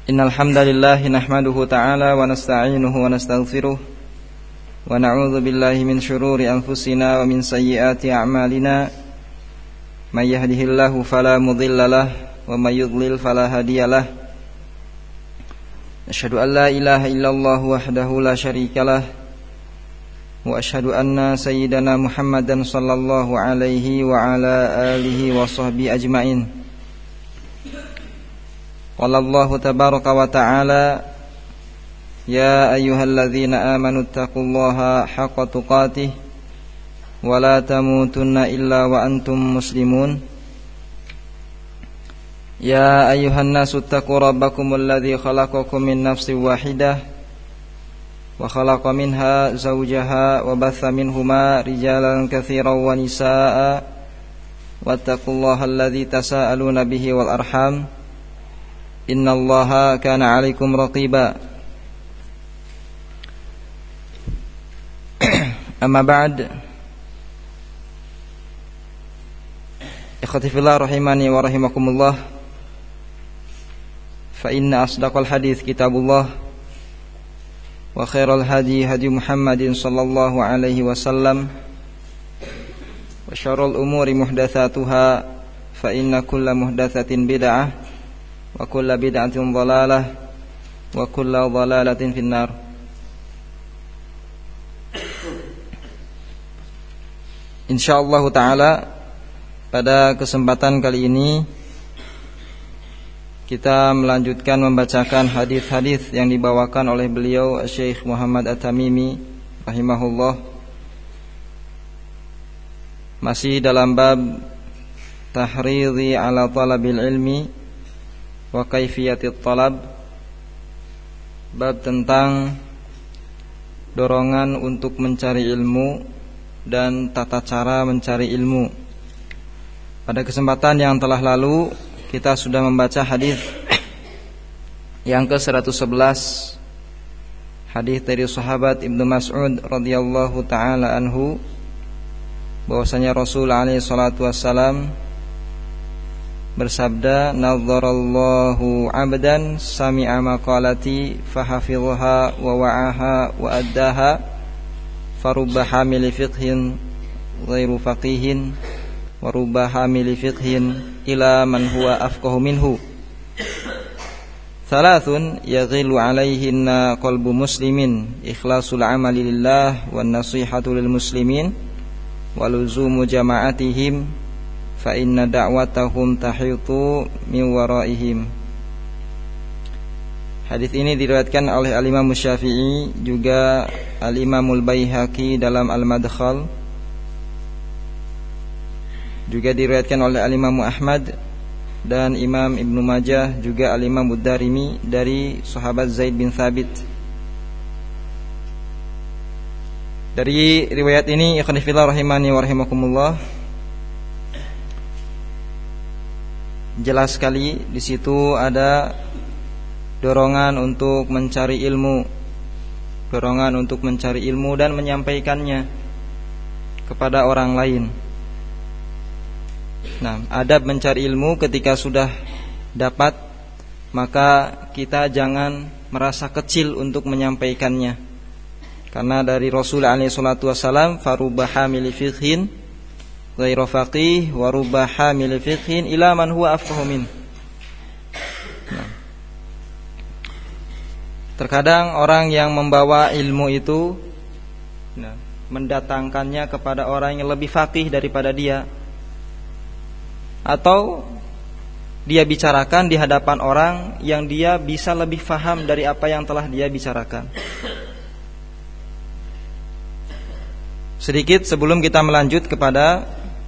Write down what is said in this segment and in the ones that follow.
Innal hamdalillah nahmaduhu ta'ala wa nasta'inuhu wa nastaghfiruh wa na'udzu billahi min shururi anfusina wa min sayyiati a'malina may yahdihillahu fala mudhillalah wa may yudlil fala hadiyalah. Asyhadu an la ilaha illallah wahdahu la syarikalah wa asyhadu anna sayyidana Muhammadan sallallahu alaihi wa ala alihi wa sahbihi ajmain. Qala Allahu tabaraka wa ta'ala ya ayyuhalladzina amanu taqullaha haqqa tuqatih wa la tamutunna illa wa antum muslimun. Ya ayyuhan nasu taqu rabbakumul ladzi khalaqakum min nafsin wahidah wa khalaqa minha zawjaha wa batha minhuma rijalan katsiran wa nisaa'a wattaqullaha alladzi tasaaluna bihi wal arham innallaha kana 'alaikum raqiba. Amma ba'd. Ikhwati fillah rahimani wa rahimakumullah. Fa inna asdaqal hadits kitabullah wa khairal hadi hadi Muhammadin sallallahu alaihi wasallam wa syarrul umuri muhdatsatuha fa inna kulla muhdatsatin bid'ah wa kullu bid'atin dhalalah wa kullu dhalalatin finnar. Insyaallah taala pada kesempatan kali ini kita melanjutkan membacakan hadis-hadis yang dibawakan oleh beliau Syekh Muhammad At-Tamimi rahimahullah, masih dalam bab tahridhi ala talabil ilmi wa kaifiyatit talab, bab tentang dorongan untuk mencari ilmu dan tata cara mencari ilmu. Pada kesempatan yang telah lalu kita sudah membaca hadis yang ke-111, hadis dari sahabat Ibnu Mas'ud radhiyallahu taala anhu, bahwasanya Rasul alaihi salatu wassalam bersabda, "Nadharallahu 'abdan sami'a maqalati fahafidhaha wa wa'aha wa addaha farubba hamili fiqhin ghairu faqihin wa rubba hamili fiqhin ila man huwa afqahu minhu. Thalathun yaghilu 'alaihinna qalbu muslimin ikhlasul 'amali lillah wan nasihatu lil muslimin wa luzumu jama'atihim fa inna da'watahum tahitu min waraihim." Hadis ini diriwayatkan oleh Al-Imam Syafi'i, juga Al-Imamul Baihaqi dalam Al-Madkhal, juga diriwayatkan oleh Al-Imam Ahmad dan Imam Ibnu Majah, juga Al-Imam Ad-Darimi dari sahabat Zaid bin Thabit. Dari riwayat ini, ikhwan fillah rahimani wa rahimakumullah, jelas sekali di situ ada dorongan untuk mencari ilmu, dorongan untuk mencari ilmu dan menyampaikannya kepada orang lain. Nah, adab mencari ilmu ketika sudah dapat, maka kita jangan merasa kecil untuk menyampaikannya. Karena dari Rasul alaihi salatu wasallam, farubba hamili fiqhin ghairu faqih wa rubba hamili fiqhin ila man huwa afqahu min. Terkadang orang yang membawa ilmu itu mendatangkannya kepada orang yang lebih faqih daripada dia, atau dia bicarakan di hadapan orang yang dia bisa lebih faham dari apa yang telah dia bicarakan. Sedikit sebelum kita melanjut kepada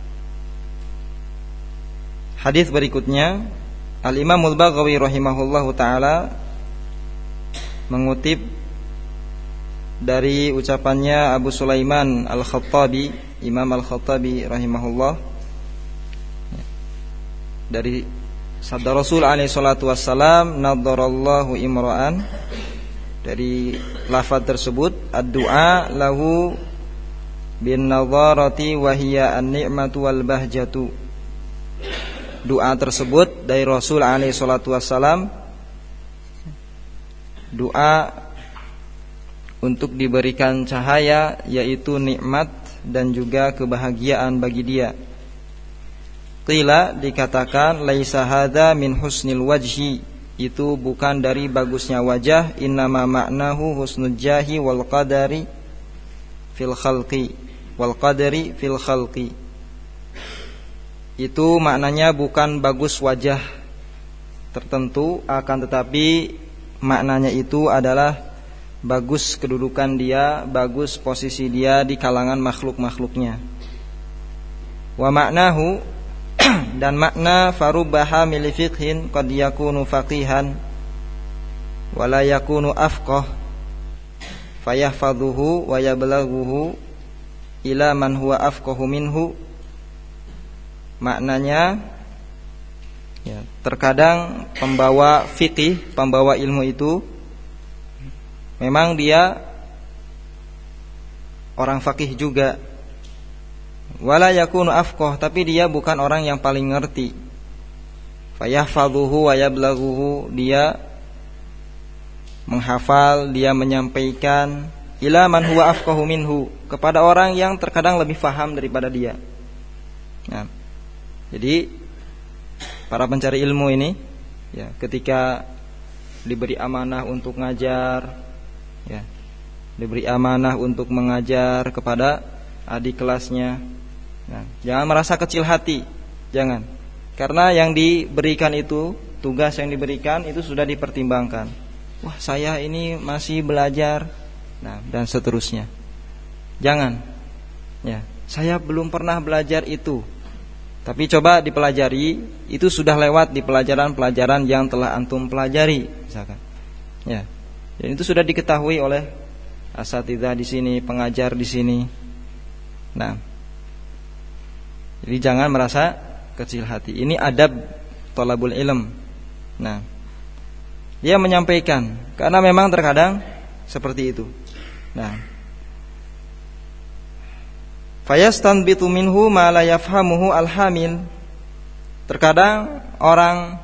hadis berikutnya, Al-Imamul Baghawi rahimahullahu taala mengutip dari ucapannya Abu Sulaiman Al-Khattabi, Imam Al-Khattabi rahimahullah, dari sabda Rasul alaihi salatu wassalam, "Nadharallahu imra'an." Dari lafaz tersebut, ad-du'a lahu bin nadharati wa hiya an-ni'matu wal bahjatu. Doa tersebut dari Rasul alaihi salatu wassalam doa untuk diberikan cahaya, yaitu nikmat dan juga kebahagiaan bagi dia. Qila, dikatakan, laisa hadza min husnil wajhi, itu bukan dari bagusnya wajah, innama ma'nahu husnul jahi wal qadari fil khalqi itu maknanya bukan bagus wajah tertentu, akan tetapi maknanya itu adalah bagus kedudukan dia, bagus posisi dia di kalangan makhluk-makhluknya. Wa maknahu, dan makna farubaha mil fiqhin qad yakunu faqihan wa la yakunu afqah fayahfadhuhu wa yablaghuhu ila man huwa afqahu minhu. Maknanya, ya, terkadang pembawa fikih, pembawa ilmu itu memang dia orang fakih juga, wala yakunu afqah, tapi dia bukan orang yang paling ngerti. Fayahfadhuhu wa yablaghuhu, dia menghafal, dia menyampaikan, ila man huwa afqahu minhu, kepada orang yang terkadang lebih faham daripada dia. Nah, jadi para pencari ilmu ini, ya, ketika diberi amanah untuk ngajar, ya, diberi amanah untuk mengajar kepada adik kelasnya, nah, jangan merasa kecil hati, jangan, karena yang diberikan itu, tugas yang diberikan itu sudah dipertimbangkan. Wah, saya ini masih belajar, nah, dan seterusnya. Jangan, ya, saya belum pernah belajar itu, tapi coba dipelajari, itu sudah lewat di pelajaran-pelajaran yang telah antum pelajari, misalkan, ya, dan itu sudah diketahui oleh asatidzah di sini, pengajar di sini. Nah, jadi jangan merasa kecil hati. Ini adab thalabul ilm. Nah, dia menyampaikan, karena memang terkadang seperti itu. Nah, fayastanbitu minhu ma la yafhamuhu alhamil. Terkadang orang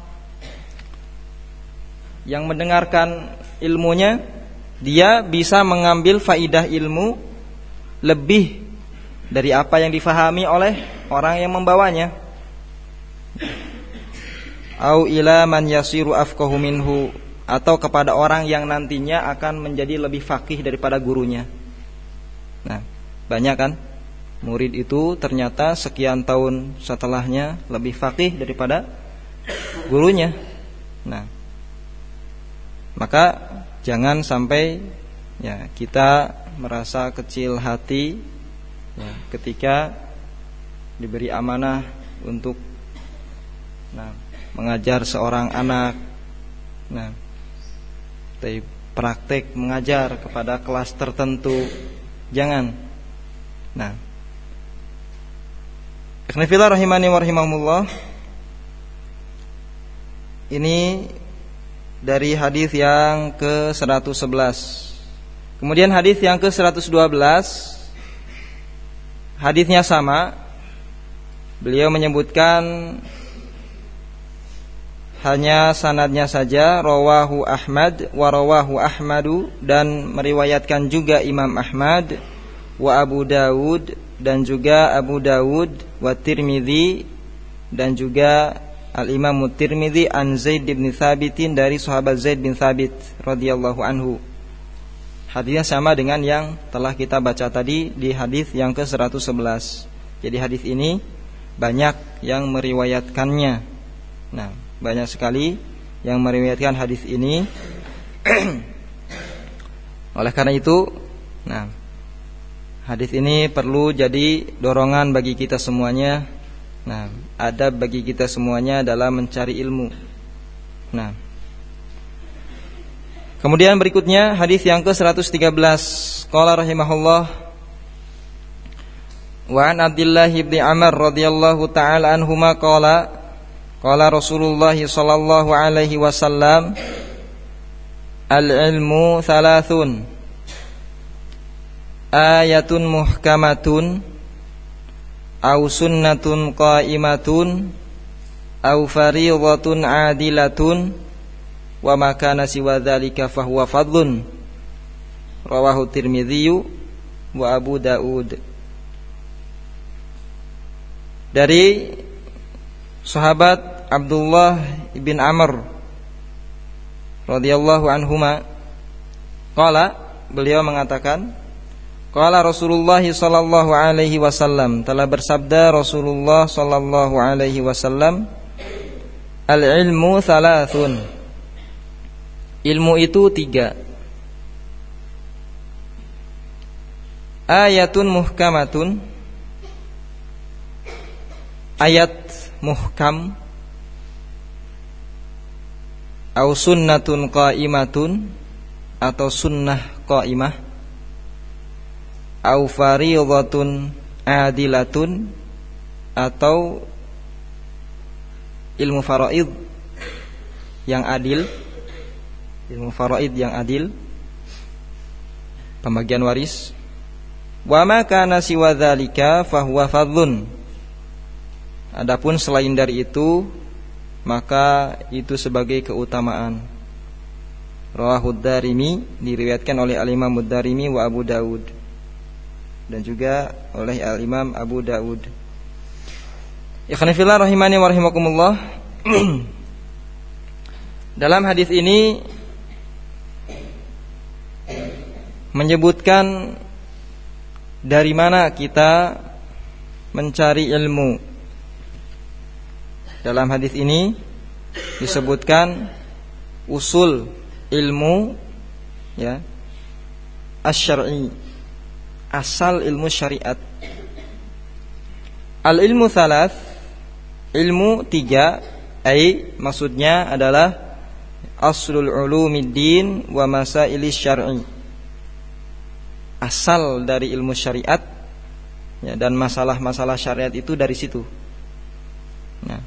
yang mendengarkan ilmunya, dia bisa mengambil faidah ilmu lebih dari apa yang difahami oleh orang yang membawanya. Au ila man yasiru afqahu minhu, atau kepada orang yang nantinya akan menjadi lebih faqih daripada gurunya. Nah, banyak kan murid itu ternyata sekian tahun setelahnya lebih faqih daripada gurunya. Nah, maka jangan sampai, ya, kita merasa kecil hati, ya, ketika diberi amanah untuk, nah, mengajar seorang anak, nah, praktek mengajar kepada kelas tertentu, jangan. Nah, ikhwanifillah rahimani wa rahimahumullah, ini dari hadis yang ke-111. Kemudian hadis yang ke-112, hadisnya sama. Beliau menyebutkan hanya sanadnya saja, rawahu Ahmad wa rawahu Ahmadu, dan meriwayatkan juga Imam Ahmad, wa Abu Dawud, dan juga Abu Dawud, wa Tirmidzi, dan juga Al-Imam Tirmidzi an Zaid bin Thabitin, dari sahabat Zaid bin Thabit radhiyallahu anhu. Hadisnya sama dengan yang telah kita baca tadi di hadis yang ke-111. Jadi hadis ini banyak yang meriwayatkannya. Nah, banyak sekali yang meriwayatkan hadis ini. Oleh karena itu, nah, hadis ini perlu jadi dorongan bagi kita semuanya. Nah, adab bagi kita semuanya dalam mencari ilmu. Nah, kemudian berikutnya hadis yang ke-113. Qala rahimahullah, wa an Abdullah bin Amr radhiyallahu ta'ala anhuma qala qala Rasulullah sallallahu alaihi wasallam, al-ilmu thalathun, ayatun muhkamatun, au sunnatun qa'imatun, au fariidatun adilatun, wa ma kana siwa dzalika fahuwa fadlun. Rawahu Tirmidzi wa Abu Daud. Dari sahabat Abdullah bin Amr radhiyallahu anhuma, qala, beliau mengatakan, qala Rasulullah sallallahu alaihi wasallam, telah bersabda Rasulullah sallallahu alaihi wasallam, al-ilmu thalathun, ilmu itu 3. Ayatun muhkamatun, ayat muhkam, au sunnatun qaimatun, atau sunnah qaimah, au fariidatun adilatun, atau ilmu faraid yang adil, ilmu faraid yang adil, pembagian waris. Wa ma kana siwa dzalika fahuwa fadlun. Adapun selain dari itu, maka itu sebagai keutamaan. Rawahu Darimi, diriwayatkan oleh Al-Imam Ad-Darimi wa Abu Daud, dan juga oleh Al-Imam Abu Daud. Ikhwan fillah rahimani wa rahimakumullah. Dalam hadis ini menyebutkan dari mana kita mencari ilmu. Dalam hadis ini disebutkan usul ilmu, ya, asy-syar'i, asal ilmu syariat. Al-ilmu thalath, ilmu 3, maksudnya adalah aslul ulumiddin wa masailis syar'i, asal dari ilmu syariat, ya, dan masalah-masalah syariat itu dari situ. Nah,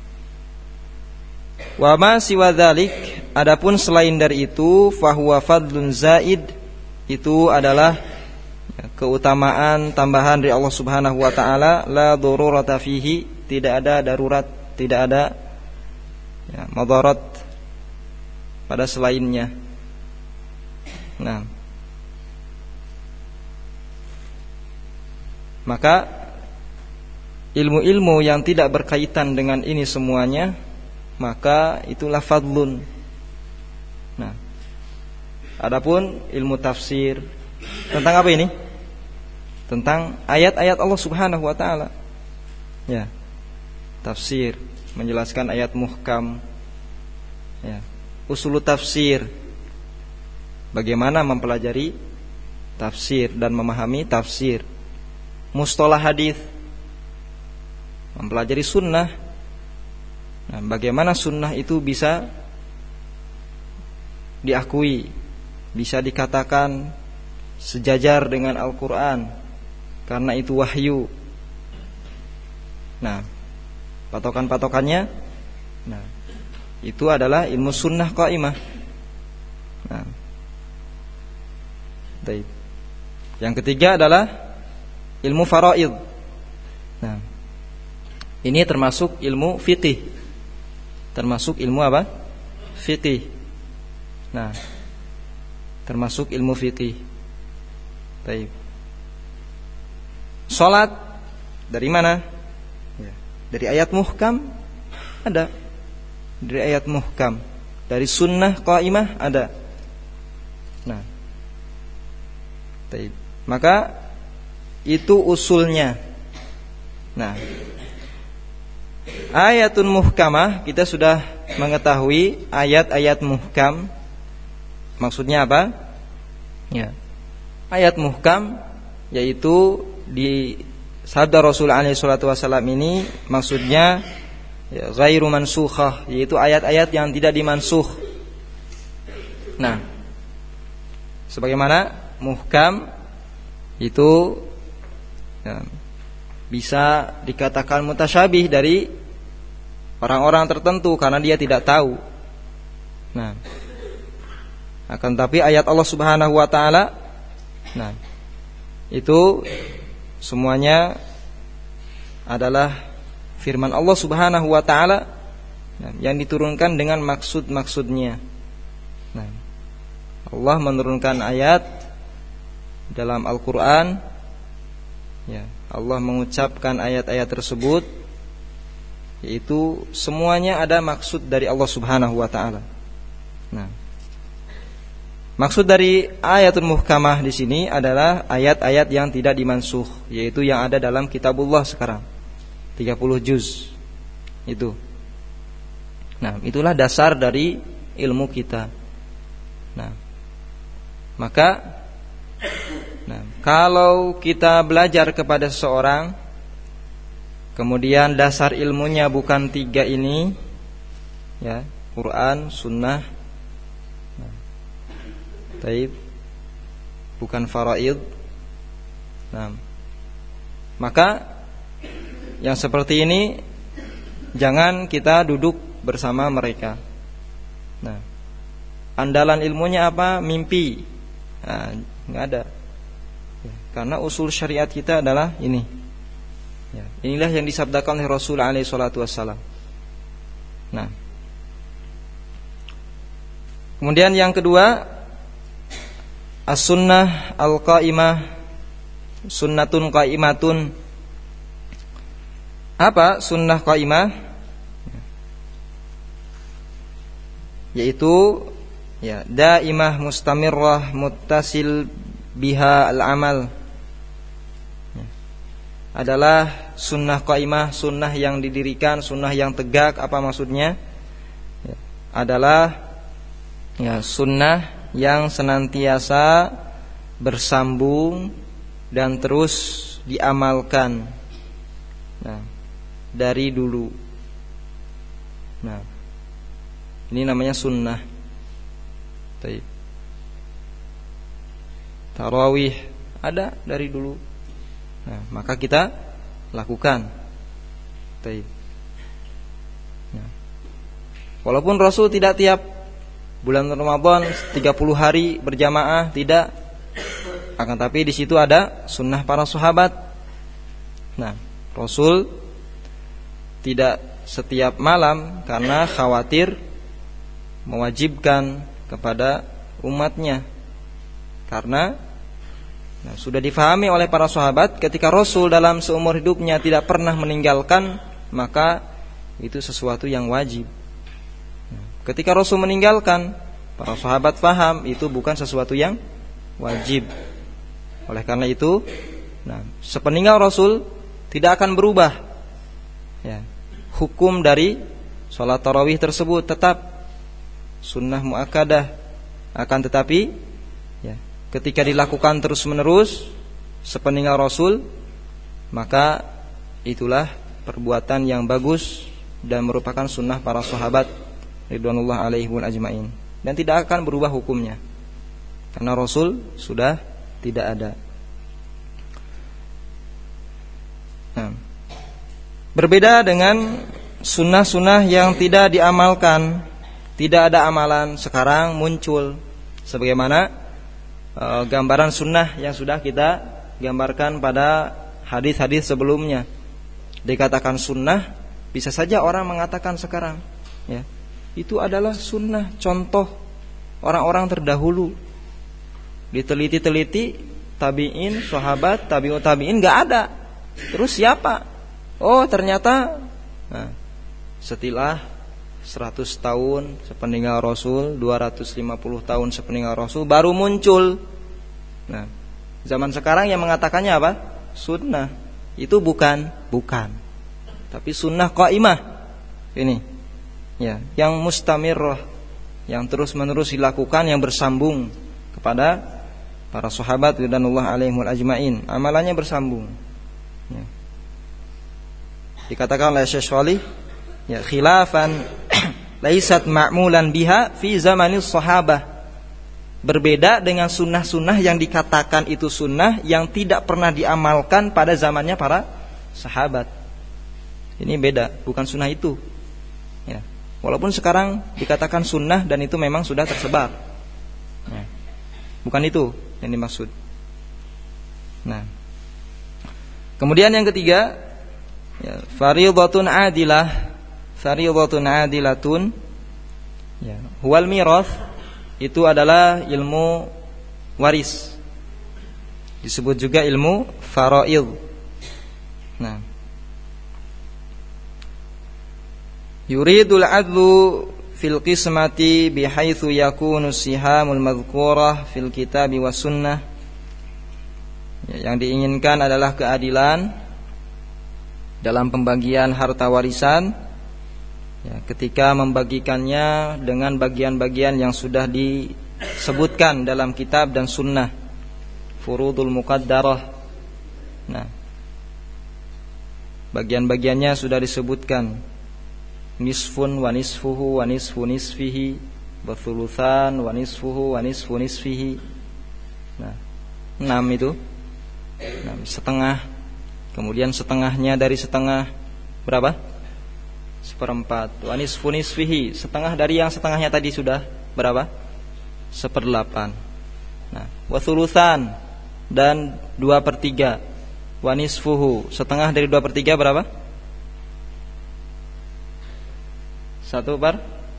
wa ma siwa dzalik, adapun selain dari itu, fahuwa fadlun zaid, itu adalah keutamaan tambahan dari Allah Subhanahu wa taala, la darurata fihi, tidak ada darurat, tidak ada, ya, madarat pada selainnya. Nah, maka ilmu-ilmu yang tidak berkaitan dengan ini semuanya, maka itulah fadlun. Nah, adapun ilmu tafsir tentang apa ini? Tentang ayat-ayat Allah Subhanahu wa taala. Ya. Tafsir menjelaskan ayat muhkam. Ya. Usul tafsir, bagaimana mempelajari tafsir dan memahami tafsir. Mustalah hadis, mempelajari sunnah. Nah, bagaimana sunnah itu bisa diakui, bisa dikatakan sejajar dengan Al-Quran, karena itu wahyu. Nah, patokan-patokannya, nah, itu adalah ilmu sunnah qaimah. Nah, baik. Yang ketiga adalah ilmu faraid. Nah, ini termasuk ilmu fiqih. Termasuk ilmu apa? Fiqih. Nah, termasuk ilmu fiqih. Baik. Salat dari mana? Ya, dari ayat muhkam ada. Dari ayat muhkam. Dari sunnah qaimah ada. Nah, baik. Maka itu usulnya. Nah, ayatun muhkamah, kita sudah mengetahui ayat-ayat muhkam. Maksudnya apa? Ya. Ayat muhkam yaitu di sabda Rasul alaihi salatu wasallam ini maksudnya, ya, ghairu mansukhah, yaitu ayat-ayat yang tidak dimansukh. Nah, sebagaimana muhkam itu, ya, bisa dikatakan mutasyabih dari orang-orang tertentu karena dia tidak tahu. Nah, akan tapi ayat Allah Subhanahu wa taala, nah, itu semuanya adalah firman Allah Subhanahu wa taala, nah, yang diturunkan dengan maksud-maksudnya. Allah menurunkan ayat dalam Al-Quran, ya, Allah mengucapkan ayat-ayat tersebut, yaitu semuanya ada maksud dari Allah Subhanahu wa taala. Nah, maksud dari ayatul muhkamah di sini adalah ayat-ayat yang tidak dimansuh, yaitu yang ada dalam kitabullah sekarang 30 juz. Itu. Nah, itulah dasar dari ilmu kita. Nah, maka kalau kita belajar kepada seseorang, kemudian dasar ilmunya bukan 3 ini, ya, Quran, Sunnah, taib, bukan faraid. Nah, maka yang seperti ini jangan kita duduk bersama mereka. Nah, andalan ilmunya apa? Mimpi. Nah, nggak ada. Ya, karena usul syariat kita adalah ini. Ya, inilah yang disabdakan oleh Rasul alaihi salatu wassalam. Nah, kemudian yang kedua, as-sunnah al-qaimah, sunnatun qaimatun. Apa sunnah qaimah? Yaitu, ya, daimah mustamirrah muttasil biha al-amal. Ya, adalah sunnah qaimah, sunnah yang didirikan, sunnah yang tegak. Apa maksudnya? Ya, adalah, ya, sunnah yang senantiasa bersambung dan terus diamalkan. Nah, dari dulu. Nah, ini namanya sunnah. Taib. Tarawih ada dari dulu. Nah, maka kita lakukan. Taib. Nah, walaupun Rasul tidak tiap bulan Ramadan 30 hari berjamaah, tidak. Akan tapi di situ ada sunnah para sahabat. Nah, Rasul tidak setiap malam karena khawatir mewajibkan kepada umatnya. Karena sudah difahami oleh para sahabat, ketika Rasul dalam seumur hidupnya tidak pernah meninggalkan, maka itu sesuatu yang wajib. Ketika Rasul meninggalkan, para sahabat faham itu bukan sesuatu yang wajib. Oleh karena itu, sepeninggal Rasul tidak akan berubah, ya, hukum dari sholat tarawih tersebut tetap sunnah muakkadah. Akan tetapi, ya, ketika dilakukan terus menerus sepeninggal Rasul, maka itulah perbuatan yang bagus dan merupakan sunnah para sahabat ridwanullah alaihim ajmain, dan tidak akan berubah hukumnya karena Rasul sudah tidak ada. Nah, berbeda dengan sunnah-sunnah yang tidak diamalkan. Tidak ada amalan, sekarang muncul sebagaimana gambaran sunnah yang sudah kita gambarkan pada hadis-hadis sebelumnya. Dikatakan sunnah, bisa saja orang mengatakan sekarang, ya, itu adalah sunnah, contoh orang-orang terdahulu. Diteliti-teliti, tabi'in, sahabat, tabi'ut tabi'in, nggak ada. Terus siapa? Oh, ternyata, setelah 100 tahun sepeninggal Rasul, 250 tahun sepeninggal Rasul, baru muncul. Nah, zaman sekarang yang mengatakannya apa? Sunnah. Itu bukan, tapi sunnah qaimah. Ini, ya, yang mustamirrah, yang terus menerus dilakukan, yang bersambung kepada para sahabat ridwanullah alaihim ajmain. Amalannya bersambung. Ya. Dikatakan oleh Syekh Shalih, ya, khilafan laisat ma'mulan biha fi zamanis sahabah. Berbeda dengan sunnah-sunnah yang dikatakan itu sunnah yang tidak pernah diamalkan pada zamannya para sahabat. Ini beda, bukan sunnah itu, ya. Walaupun sekarang dikatakan sunnah dan itu memang sudah tersebar, ya. Bukan itu yang dimaksud. Nah, kemudian yang ketiga, ya, fardhatun adilah, fardhatun adilatun, ya, huwal mirath itu adalah ilmu waris. Disebut juga ilmu faraid. Nah, yuridul adlu fil qismati bihaitsu yakunu sihamul madhkurah fil kitabi was sunnah. Yang diinginkan adalah keadilan dalam pembagian harta warisan, ketika membagikannya dengan bagian-bagian yang sudah disebutkan dalam kitab dan sunnah, furudul muqaddarah. Nah, bagian-bagiannya sudah disebutkan, nisfun wa nisfuhu wa nisfu nisfihi wa thulutsan wa nisfuhu wa nisfu nisfihi. Nah, 6 itu 6 setengah. Kemudian setengahnya dari setengah berapa? 1/4. Wa nisfu nisfihi, setengah dari yang setengahnya tadi sudah berapa? 1/8. Nah, wa thulutsan dan 2/3. Wa nisfuhu, setengah dari 2/3 berapa? 1/3.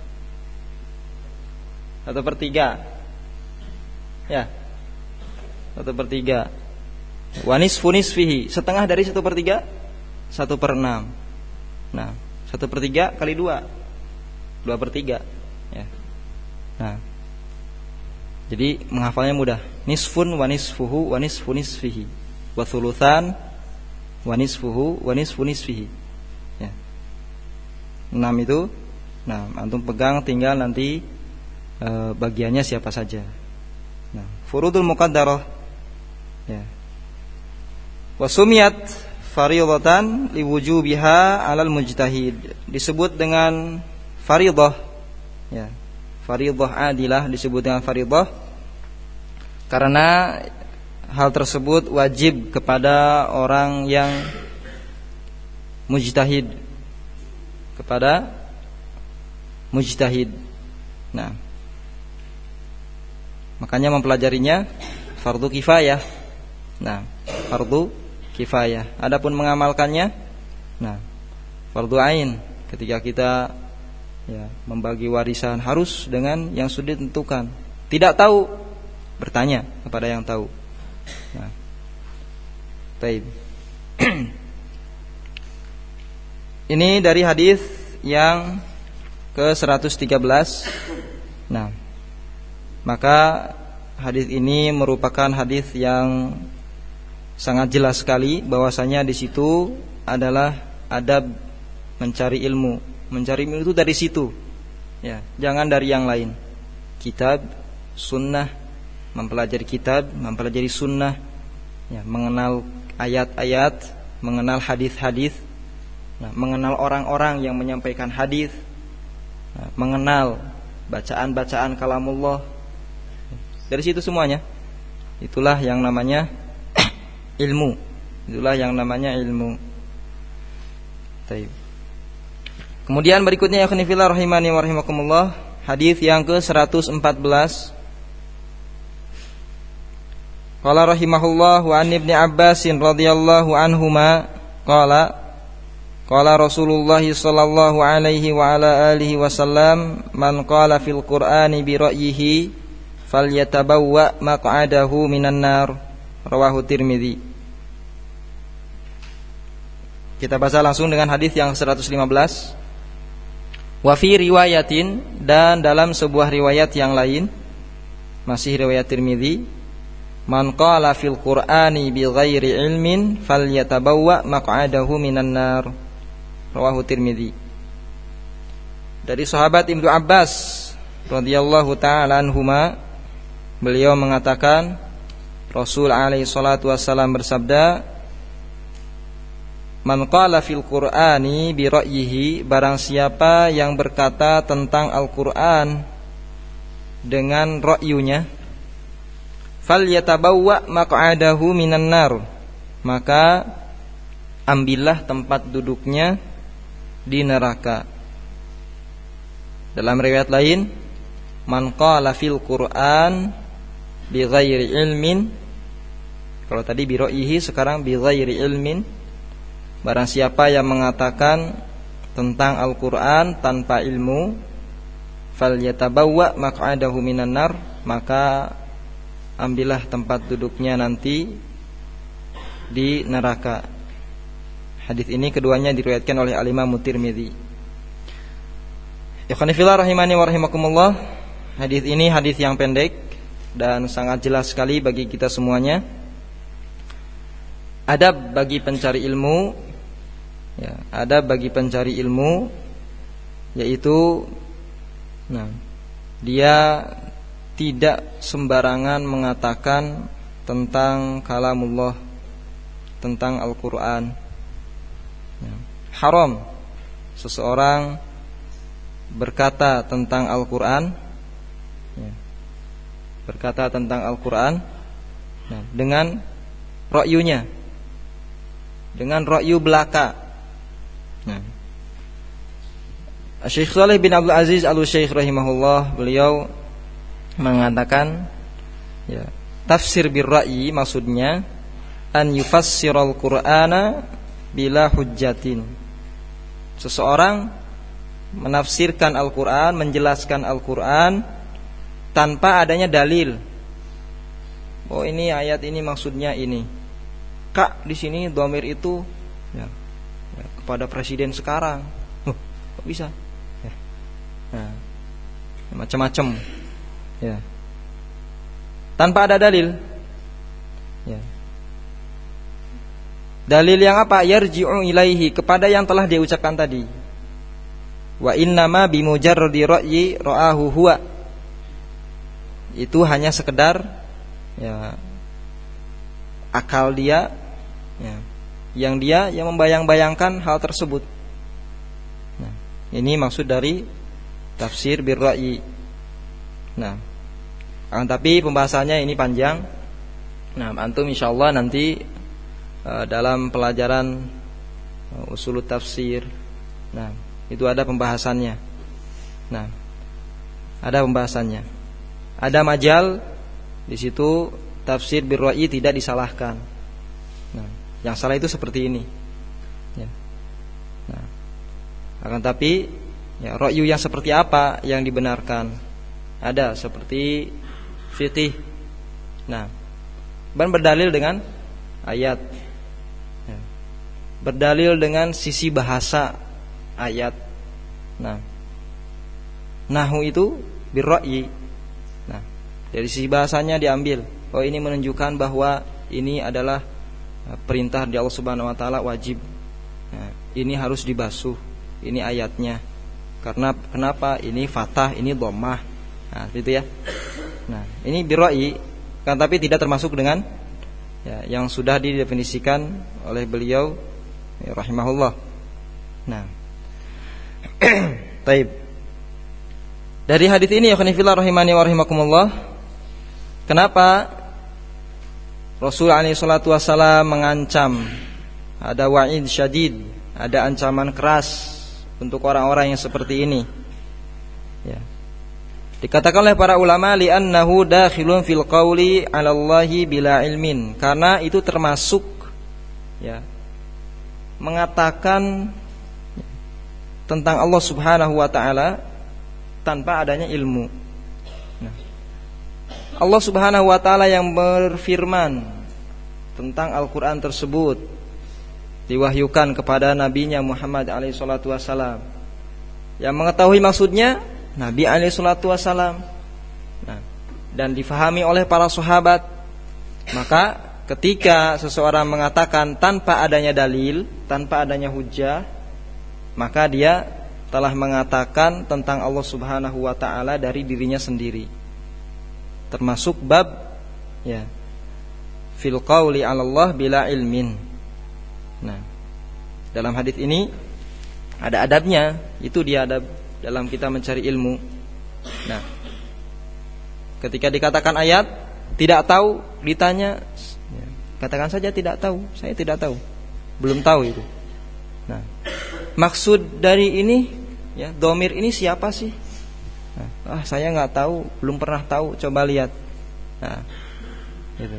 Ya, 1/3. Wa nisfu nisfihi, setengah dari 1/3, 1/6. Nah, 1/3 kali 2, 2/3 ya. Nah, jadi menghafalnya mudah. Nisfun wa nisfuhu wa nisfu nisfihi wa thulutsan wa nisfuhu wa nisfu nisfihi ya. 6 itu. Nah, antum pegang, tinggal nanti bagiannya siapa saja. Nah, furudul muqaddarah ya. Wa sumiyat fariidatan liwujubiha 'alal mujtahid, disebut dengan fariidah ya. Fariidah adilah disebut dengan fariidah karena hal tersebut wajib kepada orang yang mujtahid, kepada mujtahid. Nah, makanya mempelajarinya fardu kifayah. Nah, fardu kifayah. Adapun mengamalkannya, nah, fardu ain. Ketika kita membagi warisan harus dengan yang sudah ditentukan. Tidak tahu, bertanya kepada yang tahu. Nah, baik. Ini dari hadis yang ke-113. Nah, maka hadis ini merupakan hadis yang sangat jelas sekali bahwasanya di situ adalah adab mencari ilmu. Mencari ilmu itu dari situ. Ya, jangan dari yang lain. Kitab, sunnah, mempelajari kitab, mempelajari sunnah, ya, mengenal ayat-ayat, mengenal hadis-hadis, nah, mengenal orang-orang yang menyampaikan hadis, nah, mengenal bacaan-bacaan kalamullah. Dari situ semuanya. Itulah yang namanya ilmu. Itulah yang namanya ilmu. Baik. Kemudian berikutnya ya khonifillah rahimani wa rahimakumullah, hadis yang ke-114. Qala rahimahullah wa an Ibnu Abbas radhiyallahu anhuma qala qala Rasulullah sallallahu alaihi wa ala alihi wasallam man qala fil Qur'ani bi ra'yihi falyatabawwa maq'adahu minan nar, rawahu Tirmidzi. Kita baca langsung dengan hadis yang 115. Wa fi riwayatin, dan dalam sebuah riwayat yang lain, masih riwayat Tirmidzi, man qala fil Qur'ani bi ghairi ilmin falyatabawwa maq'adahu minan nar, rawahu Tirmidzi. Dari sahabat Ibnu Abbas radhiyallahu taala anhuma, beliau mengatakan Rasul alaihi salatu wassalam bersabda, man qala fil Qur'ani bi ra'yihi, barang siapa yang berkata tentang Al-Qur'an dengan ra'yunya, falyatabawwa maq'adahu minan nar, maka ambillah tempat duduknya di neraka. Dalam riwayat lain, man qala fil Qur'an bi ghairi ilmin, kalau tadi bi ra'yihi, sekarang bi ghairi ilmin, barang siapa yang mengatakan tentang Al-Qur'an tanpa ilmu, falyatabawwa maq'adahu minan nar, maka ambillah tempat duduknya nanti di neraka. Hadis ini keduanya diriwayatkan oleh Al-Imam Tirmidzi. Ikhwani fillah rahimani wa rahimakumullah. Hadis ini hadis yang pendek dan sangat jelas sekali bagi kita semuanya. Adab bagi pencari ilmu, ya, adab bagi pencari ilmu yaitu dia tidak sembarangan mengatakan tentang kalamullah, tentang Al-Quran. Haram seseorang berkata tentang Al-Quran, berkata tentang Al-Quran dengan ra'yunya, dengan ra'yu belaka. Syekh Shalih bin Abdul Aziz Al-Syekh rahimahullah, beliau mengatakan, ya, tafsir bir-ra'yi maksudnya an yufassiral Qur'ana bila hujjatin. Seseorang menafsirkan Al-Qur'an, menjelaskan Al-Qur'an tanpa adanya dalil. Oh, ini ayat ini maksudnya ini. Kak, di sini dhamir itu ya, kepada presiden sekarang. Kok bisa? Ya. Nah, macam-macam. Ya. Tanpa ada dalil. Ya. Dalil yang apa? Yarji'u ilaihi, kepada yang telah dia ucapkan tadi. Wa innama bimujarradi ra'yi ra'ahu huwa. Itu hanya sekedar ya, akal dia, ya, yang membayang-bayangkan hal tersebut. Nah, ini maksud dari tafsir bir ra'yi. Nah, tapi pembahasannya ini panjang. Nah, antum insyaallah nanti dalam pelajaran usul tafsir, nah, itu ada pembahasannya. Nah, ada pembahasannya. Ada majal di situ tafsir bir ra'yi tidak disalahkan. Nah, yang salah itu seperti ini. Ya. Nah, akan tapi ya, ra'yu yang seperti apa yang dibenarkan? Ada seperti fiqih. Nah, berdalil dengan ayat. Ya. Berdalil dengan sisi bahasa ayat. Nah, nahwu itu bir ra'yi. Nah, dari sisi bahasanya diambil. Oh, ini menunjukkan bahwa ini adalah perintah dari Allah Subhanahu wa taala, wajib. Nah, ini harus dibasuh. Ini ayatnya. Karena kenapa? Ini fathah, ini dhammah. Nah, gitu ya. Nah, ini bir ra'yi, kan tapi tidak termasuk dengan ya, yang sudah didefinisikan oleh beliau ya, rahimahullah. Nah, taib. Dari hadis ini ya khonifillah rahimani wa rahimakumullah, kenapa Rasul alaihi salatu wassalam mengancam, ada wa'id syadid, ada ancaman keras untuk orang-orang yang seperti ini. Ya. Dikatakan oleh para ulama li'annahu dakhilun fil qawli 'ala Allahi bila ilmin, karena itu termasuk ya, mengatakan tentang Allah Subhanahu wa taala tanpa adanya ilmu. Nah, Allah Subhanahu wa taala yang berfirman tentang Al-Qur'an tersebut diwahyukan kepada nabinya Muhammad alaihi salatu wasalam, yang mengetahui maksudnya Nabi alaihi salatu wasalam, nah, dan difahami oleh para sahabat. Maka ketika seseorang mengatakan tanpa adanya dalil, tanpa adanya hujjah, maka dia telah mengatakan tentang Allah Subhanahu wa taala dari dirinya sendiri. Termasuk bab ya, fil qauli 'ala Allah bila ilmin. Nah, dalam hadis ini ada adabnya, itu dia adab dalam kita mencari ilmu. Nah, ketika dikatakan ayat tidak tahu, ditanya, katakan saja tidak tahu, saya tidak tahu, belum tahu itu. Nah, maksud dari ini, ya, dhamir ini siapa sih? Nah, saya nggak tahu, belum pernah tahu, coba lihat. Nah, gitu.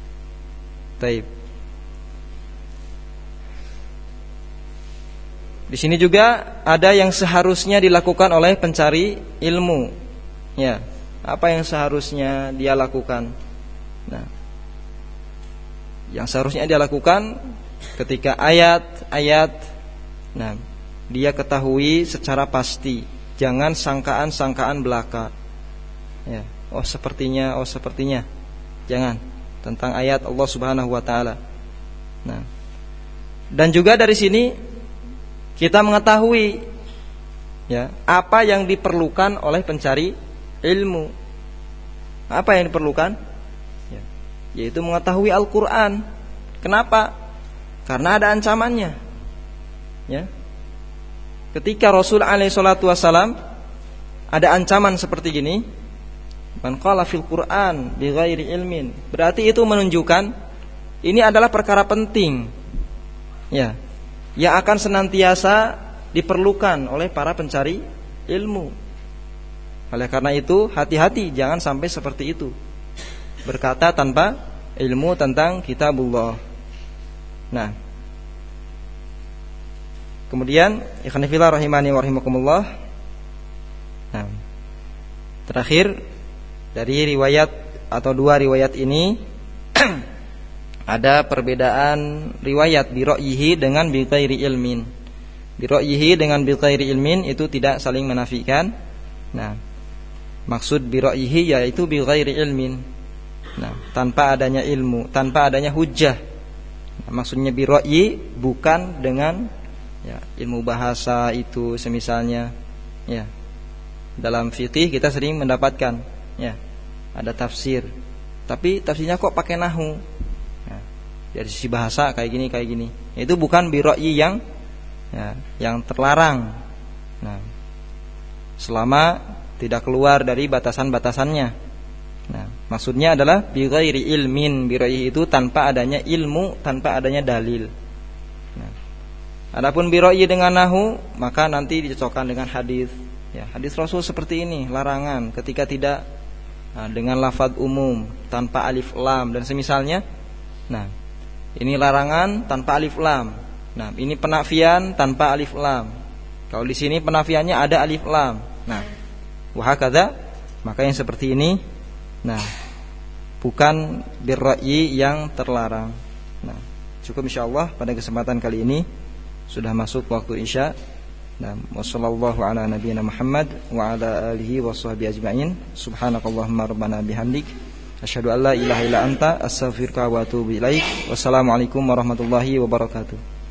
Taib. Di sini juga ada yang seharusnya dilakukan oleh pencari ilmu. Ya, apa yang seharusnya dia lakukan? Nah, yang seharusnya dia lakukan ketika ayat-ayat, nah, dia ketahui secara pasti, jangan sangkaan-sangkaan belaka. Ya, oh sepertinya, jangan, tentang ayat Allah Subhanahu wa taala. Nah, dan juga dari sini kita mengetahui, ya, apa yang diperlukan oleh pencari ilmu. Apa yang diperlukan? Ya, yaitu mengetahui Al-Quran. Kenapa? Karena ada ancamannya. Ya, ketika Rasul SAW ada ancaman seperti gini, man qala fil Quran bighairi ilmin, berarti itu menunjukkan ini adalah perkara penting, ya, yang akan senantiasa diperlukan oleh para pencari ilmu. Oleh karena itu hati-hati, jangan sampai seperti itu, berkata tanpa ilmu tentang kitabullah. Nah, kemudian ikhwan fillah rahimani wa rahimakumullah. Nah, terakhir dari riwayat atau dua riwayat ini ada perbedaan riwayat bi ra'yihi dengan bi ghairi ilmin. Bi ra'yihi dengan bi ghairi ilmin itu tidak saling menafikan. Nah, maksud bi ra'yihi yaitu bi ghairi ilmin. Nah, tanpa adanya ilmu, tanpa adanya hujjah. Nah, maksudnya bi ra'yi bukan dengan, ya, ilmu bahasa itu semisalnya, ya. Dalam fikih kita sering mendapatkan, ya, ada tafsir, tapi tafsirnya kok pakai nahwu. Nah, dari sisi bahasa kayak gini. Itu bukan bi ra'yi yang, ya, yang terlarang. Nah, selama tidak keluar dari batasan-batasannya. Nah, maksudnya adalah bi ghairi ilmin. Bi ra'yi itu tanpa adanya ilmu, tanpa adanya dalil. Nah, adapun bi ra'yi dengan nahwu, maka nanti dicocokkan dengan hadis. Ya, hadis Rasul seperti ini, larangan ketika tidak, nah, dengan lafaz umum tanpa alif lam dan semisalnya. Nah, ini larangan tanpa alif lam. Nah, ini penafian tanpa alif lam. Kalau di sini penafiannya ada alif lam. Nah, wa hakadha, maka yang seperti ini, nah, bukan bir ra'yi yang terlarang. Nah, cukup insyaallah pada kesempatan kali ini sudah masuk waktu Isya. Nah, wassallallahu ala nabiyyina Muhammad wa ala alihi washabbihi ajma'in. Subhanakallahumma rabbana bihamdik asyhadu an la ilaha illa anta astaghfiruka wa atubu ilaik. Wassalamualaikum warahmatullahi wabarakatuh.